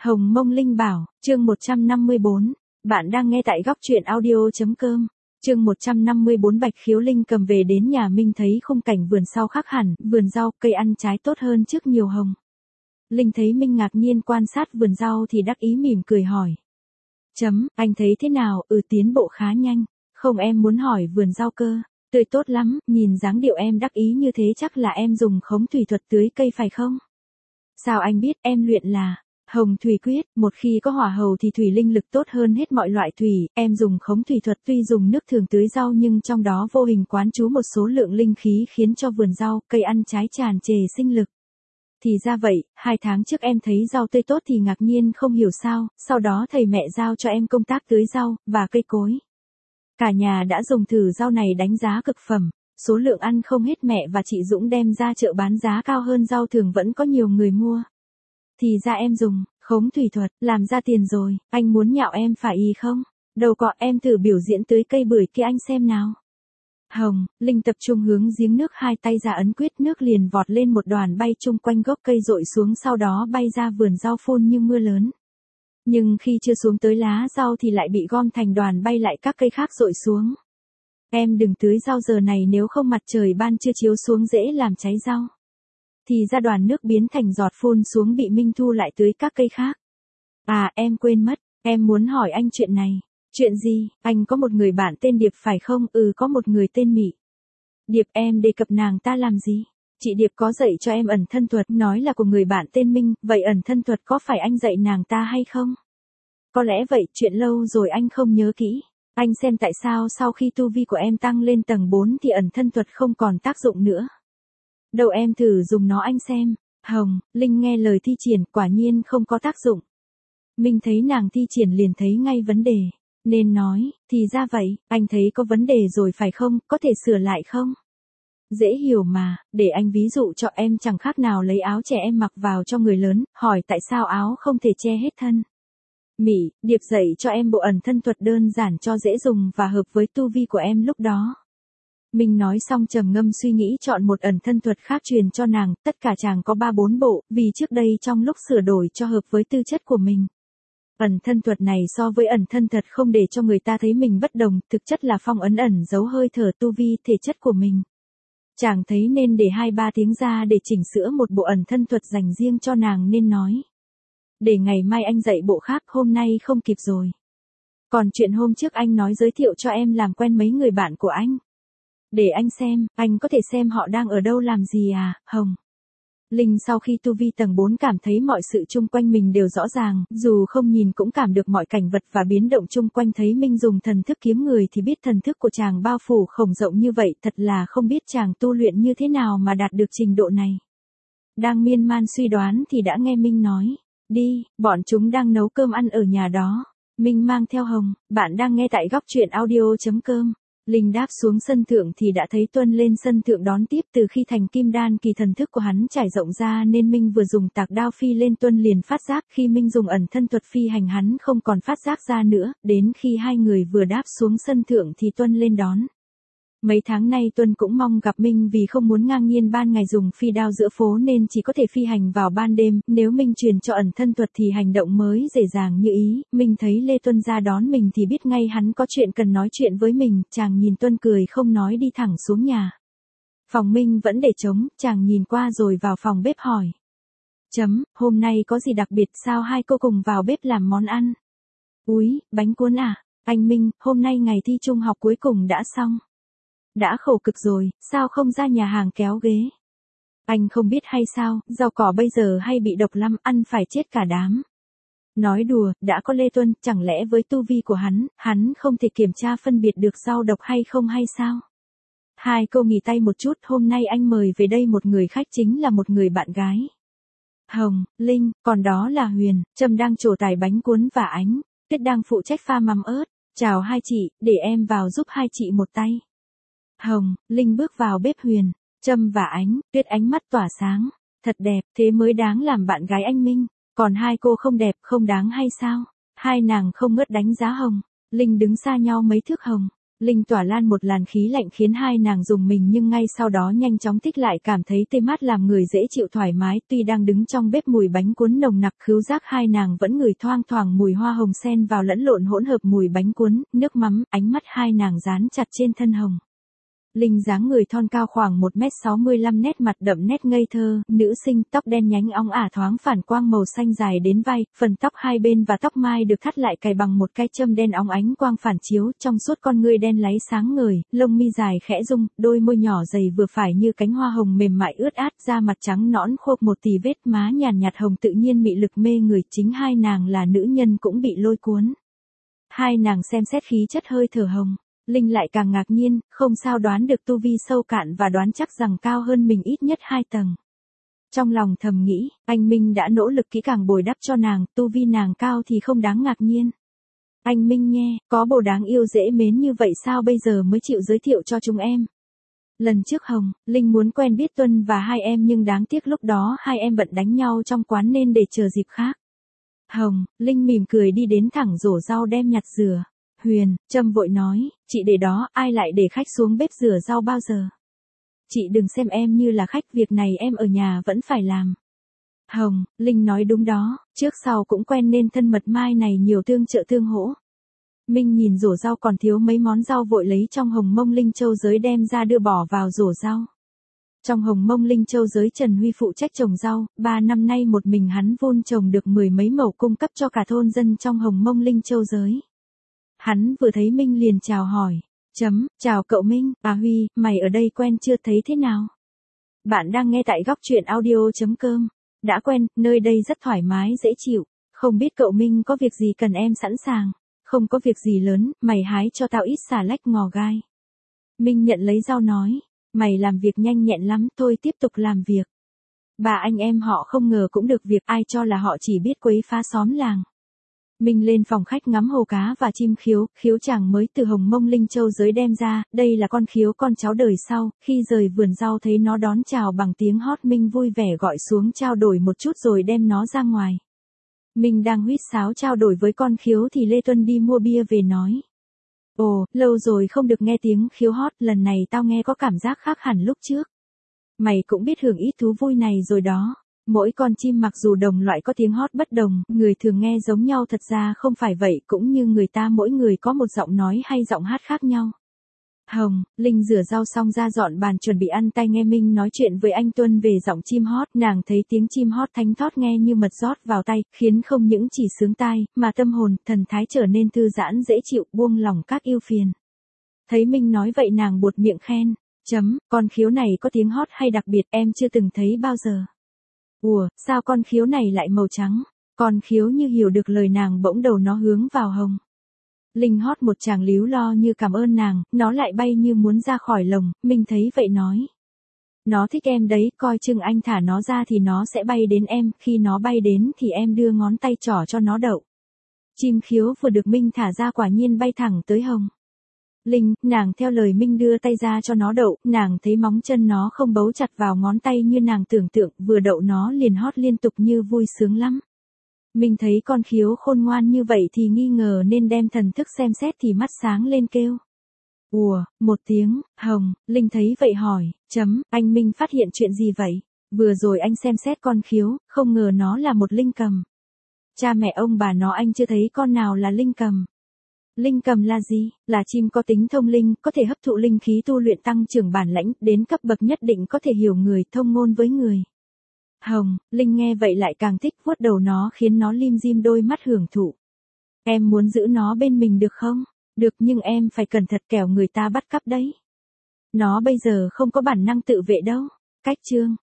Hồng Mông Linh Bảo, chương 154. Bạn đang nghe tại góc truyện audio.com. Chương 154. Bạch Khiếu Linh cầm về đến nhà Minh thấy khung cảnh vườn sau khác hẳn, vườn rau, cây ăn trái tốt hơn trước nhiều hồng. Linh thấy Minh ngạc nhiên quan sát vườn rau thì đắc ý mỉm cười hỏi. Anh thấy thế nào? Tiến bộ khá nhanh. Không, em muốn hỏi vườn rau cơ. Tươi tốt lắm, nhìn dáng điệu em đắc ý như thế chắc là em dùng khống thủy thuật tưới cây phải không? Sao anh biết? Em luyện là Hồng Thủy Quyết, một khi có hỏa hầu thì thủy linh lực tốt hơn hết mọi loại thủy, em dùng khống thủy thuật tuy dùng nước thường tưới rau nhưng trong đó vô hình quán trú một số lượng linh khí khiến cho vườn rau, cây ăn trái tràn trề sinh lực. Thì ra vậy, 2 tháng trước em thấy rau tươi tốt thì ngạc nhiên không hiểu sao, sau đó thầy mẹ giao cho em công tác tưới rau, và cây cối. Cả nhà đã dùng thử rau này đánh giá cực phẩm, số lượng ăn không hết, mẹ và chị Dũng đem ra chợ bán giá cao hơn rau thường vẫn có nhiều người mua. Thì ra em dùng khống thủy thuật, làm ra tiền rồi, anh muốn nhạo em phải ý không? Đâu có, em thử biểu diễn tưới cây bưởi kia anh xem nào. Hồng, Linh tập trung hướng giếng nước, 2 tay ra ấn quyết, nước liền vọt lên một đoàn bay chung quanh gốc cây dội xuống, sau đó bay ra vườn rau phun như mưa lớn. Nhưng khi chưa xuống tới lá rau thì lại bị gom thành đoàn bay lại các cây khác dội xuống. Em đừng tưới rau giờ này, nếu không mặt trời ban trưa chiếu xuống dễ làm cháy rau. Thì ra đoàn nước biến thành giọt phun xuống bị Minh thu lại tưới các cây khác. À, em quên mất, em muốn hỏi anh chuyện này. Chuyện gì? Anh có một người bạn tên Điệp phải không? Có một người tên Mị. Điệp, em đề cập nàng ta làm gì? Chị Điệp có dạy cho em ẩn thân thuật, nói là của người bạn tên Minh, vậy ẩn thân thuật có phải anh dạy nàng ta hay không? Có lẽ vậy, chuyện lâu rồi anh không nhớ kỹ. Anh xem tại sao sau khi tu vi của em tăng lên tầng 4 thì ẩn thân thuật không còn tác dụng nữa. Đâu, em thử dùng nó anh xem. Hồng, Linh nghe lời thi triển, quả nhiên không có tác dụng. Minh thấy nàng thi triển liền thấy ngay vấn đề, nên nói, thì ra vậy, anh thấy có vấn đề rồi phải không, có thể sửa lại không? Dễ hiểu mà, để anh ví dụ cho em, chẳng khác nào lấy áo trẻ em mặc vào cho người lớn, hỏi tại sao áo không thể che hết thân. Mị, Điệp dạy cho em bộ ẩn thân thuật đơn giản cho dễ dùng và hợp với tu vi của em lúc đó. Minh nói xong trầm ngâm suy nghĩ chọn một ẩn thân thuật khác truyền cho nàng, tất cả chàng có 3-4 bộ, vì trước đây trong lúc sửa đổi cho hợp với tư chất của mình. Ẩn thân thuật này so với ẩn thân thuật không để cho người ta thấy mình bất đồng, thực chất là phong ấn giấu hơi thở tu vi thể chất của mình. Chàng thấy nên để 2-3 tiếng ra để chỉnh sửa một bộ ẩn thân thuật dành riêng cho nàng nên nói. Để ngày mai anh dạy bộ khác, hôm nay không kịp rồi. Còn chuyện hôm trước anh nói giới thiệu cho em làm quen mấy người bạn của anh. Để anh xem, anh có thể xem họ đang ở đâu làm gì à, Hồng. Linh sau khi tu vi tầng 4 cảm thấy mọi sự chung quanh mình đều rõ ràng, dù không nhìn cũng cảm được mọi cảnh vật và biến động chung quanh. Thấy Minh dùng thần thức kiếm người thì biết thần thức của chàng bao phủ khổng rộng như vậy, thật là không biết chàng tu luyện như thế nào mà đạt được trình độ này. Đang miên man suy đoán thì đã nghe Minh nói, đi, bọn chúng đang nấu cơm ăn ở nhà đó. Minh mang theo Hồng, bạn đang nghe tại góc truyện audio.com. Linh đáp xuống sân thượng thì đã thấy Tuân lên sân thượng đón tiếp. Từ khi thành kim đan kỳ thần thức của hắn trải rộng ra nên Minh vừa dùng tạc đao phi lên Tuân liền phát giác, khi Minh dùng ẩn thân thuật phi hành hắn không còn phát giác ra nữa, đến khi hai người vừa đáp xuống sân thượng thì Tuân lên đón. Mấy tháng nay Tuân cũng mong gặp Minh vì không muốn ngang nhiên ban ngày dùng phi đao giữa phố nên chỉ có thể phi hành vào ban đêm, nếu Minh truyền cho ẩn thân thuật thì hành động mới dễ dàng như ý. Minh thấy Lê Tuân ra đón mình thì biết ngay hắn có chuyện cần nói chuyện với mình, chàng nhìn Tuân cười không nói đi thẳng xuống nhà. Phòng Minh vẫn để trống, chàng nhìn qua rồi vào phòng bếp hỏi. Hôm nay có gì đặc biệt sao hai cô cùng vào bếp làm món ăn? Úi, bánh cuốn à? Anh Minh, hôm nay ngày thi trung học cuối cùng đã xong. Đã khổ cực rồi, sao không ra nhà hàng kéo ghế? Anh không biết hay sao, rau cỏ bây giờ hay bị độc lắm, ăn phải chết cả đám. Nói đùa, đã có Lê Tuân, chẳng lẽ với tu vi của hắn không thể kiểm tra phân biệt được rau độc hay không hay sao? Hai cô nghỉ tay một chút, hôm nay anh mời về đây một người khách, chính là một người bạn gái. Hồng, Linh, còn đó là Huyền, Trâm đang trổ tài bánh cuốn và Ánh Tuyết đang phụ trách pha mắm ớt. Chào hai chị, để em vào giúp hai chị một tay. Hồng, Linh bước vào bếp. Huyền, Trâm và Ánh Tuyết ánh mắt tỏa sáng. Thật đẹp, thế mới đáng làm bạn gái anh Minh. Còn hai cô không đẹp, không đáng hay sao? Hai nàng không ngớt đánh giá Hồng. Linh đứng xa nhau mấy thước. Hồng, Linh tỏa lan một làn khí lạnh khiến hai nàng rùng mình nhưng ngay sau đó nhanh chóng thích lại cảm thấy tê mát làm người dễ chịu thoải mái. Tuy đang đứng trong bếp mùi bánh cuốn nồng nặc, khứu giác hai nàng vẫn ngửi thoang thoảng mùi hoa hồng xen vào lẫn lộn hỗn hợp mùi bánh cuốn, nước mắm. Ánh mắt hai nàng dán chặt trên thân Hồng. Linh dáng người thon cao khoảng 1m65, nét mặt đậm nét ngây thơ, nữ sinh, tóc đen nhánh óng ả thoáng phản quang màu xanh dài đến vai, phần tóc hai bên và tóc mai được thắt lại cài bằng một cái châm đen óng ánh quang phản chiếu, trong suốt con ngươi đen láy sáng ngời, lông mi dài khẽ rung, đôi môi nhỏ dày vừa phải như cánh hoa hồng mềm mại ướt át, da mặt trắng nõn khô một tì vết má nhàn nhạt hồng tự nhiên mị lực mê người, chính hai nàng là nữ nhân cũng bị lôi cuốn. Hai nàng xem xét khí chất hơi thở Hồng. Linh lại càng ngạc nhiên, không sao đoán được tu vi sâu cạn và đoán chắc rằng cao hơn mình ít nhất 2 tầng. Trong lòng thầm nghĩ, anh Minh đã nỗ lực kỹ càng bồi đắp cho nàng, tu vi nàng cao thì không đáng ngạc nhiên. Anh Minh nghe, có bồ đáng yêu dễ mến như vậy sao bây giờ mới chịu giới thiệu cho chúng em. Lần trước Hồng, Linh muốn quen biết Tuân và hai em nhưng đáng tiếc lúc đó hai em bận đánh nhau trong quán nên để chờ dịp khác. Hồng, Linh mỉm cười đi đến thẳng rổ rau đem nhặt dừa. Huyền, Trâm vội nói, chị để đó, ai lại để khách xuống bếp rửa rau bao giờ. Chị đừng xem em như là khách, việc này em ở nhà vẫn phải làm. Hồng, Linh nói đúng đó, trước sau cũng quen nên thân mật mai này nhiều tương trợ tương hỗ. Minh nhìn rổ rau còn thiếu mấy món rau vội lấy trong hồng mông linh châu giới đem ra đưa bỏ vào rổ rau. Trong hồng mông linh châu giới Trần Huy phụ trách trồng rau, 3 năm nay một mình hắn vun trồng được 10 mấy mẩu cung cấp cho cả thôn dân trong hồng mông linh châu giới. Hắn vừa thấy Minh liền chào hỏi. Chào cậu Minh, Huy, mày ở đây quen chưa thấy thế nào? Bạn đang nghe tại góc truyện audio.com. Đã quen, nơi đây rất thoải mái dễ chịu. Không biết cậu Minh có việc gì cần em sẵn sàng. Không có việc gì lớn, mày hái cho tao ít xà lách ngò gai. Minh nhận lấy rau nói. Mày làm việc nhanh nhẹn lắm, thôi tiếp tục làm việc. Bà anh em họ không ngờ cũng được việc, ai cho là họ chỉ biết quấy phá xóm làng. Minh lên phòng khách ngắm hồ cá và chim khiếu, khiếu chàng mới từ hồng mông linh châu giới đem ra, đây là con khiếu con cháu đời sau, khi rời vườn rau thấy nó đón chào bằng tiếng hót Minh vui vẻ gọi xuống trao đổi một chút rồi đem nó ra ngoài. Minh đang huýt sáo trao đổi với con khiếu thì Lê Tuân đi mua bia về nói. Ồ, lâu rồi không được nghe tiếng khiếu hót, lần này tao nghe có cảm giác khác hẳn lúc trước. Mày cũng biết hưởng ít thú vui này rồi đó. Mỗi con chim mặc dù đồng loại có tiếng hót bất đồng, người thường nghe giống nhau thật ra không phải vậy, cũng như người ta mỗi người có một giọng nói hay giọng hát khác nhau. Hồng, Linh rửa rau xong ra dọn bàn chuẩn bị ăn, tai nghe Minh nói chuyện với anh Tuân về giọng chim hót, nàng thấy tiếng chim hót thánh thót nghe như mật rót vào tay, khiến không những chỉ sướng tai, mà tâm hồn, thần thái trở nên thư giãn dễ chịu, buông lỏng các ưu phiền. Thấy Minh nói vậy nàng buột miệng khen, con khiếu này có tiếng hót hay đặc biệt em chưa từng thấy bao giờ. Ủa, sao con khiếu này lại màu trắng? Con khiếu như hiểu được lời nàng bỗng đầu nó hướng vào Hồng. Linh hót một tràng líu lo như cảm ơn nàng, nó lại bay như muốn ra khỏi lồng, Minh thấy vậy nói. Nó thích em đấy, coi chừng anh thả nó ra thì nó sẽ bay đến em, khi nó bay đến thì em đưa ngón tay trỏ cho nó đậu. Chim khiếu vừa được Minh thả ra quả nhiên bay thẳng tới Hồng. Linh, nàng theo lời Minh đưa tay ra cho nó đậu, nàng thấy móng chân nó không bấu chặt vào ngón tay như nàng tưởng tượng, vừa đậu nó liền hót liên tục như vui sướng lắm. Minh thấy con khiếu khôn ngoan như vậy thì nghi ngờ nên đem thần thức xem xét thì mắt sáng lên kêu. Ủa, một tiếng, Hồng, Linh thấy vậy hỏi, anh Minh phát hiện chuyện gì vậy? Vừa rồi anh xem xét con khiếu, không ngờ nó là một linh cầm. Cha mẹ ông bà nó anh chưa thấy con nào là linh cầm. Linh cầm là gì? Là chim có tính thông linh, có thể hấp thụ linh khí tu luyện tăng trưởng bản lãnh, đến cấp bậc nhất định có thể hiểu người, thông ngôn với người. Hồng, Linh nghe vậy lại càng thích, vuốt đầu nó khiến nó lim dim đôi mắt hưởng thụ. Em muốn giữ nó bên mình được không? Được, nhưng em phải cẩn thận kẻo người ta bắt cắp đấy. Nó bây giờ không có bản năng tự vệ đâu. Cách chương,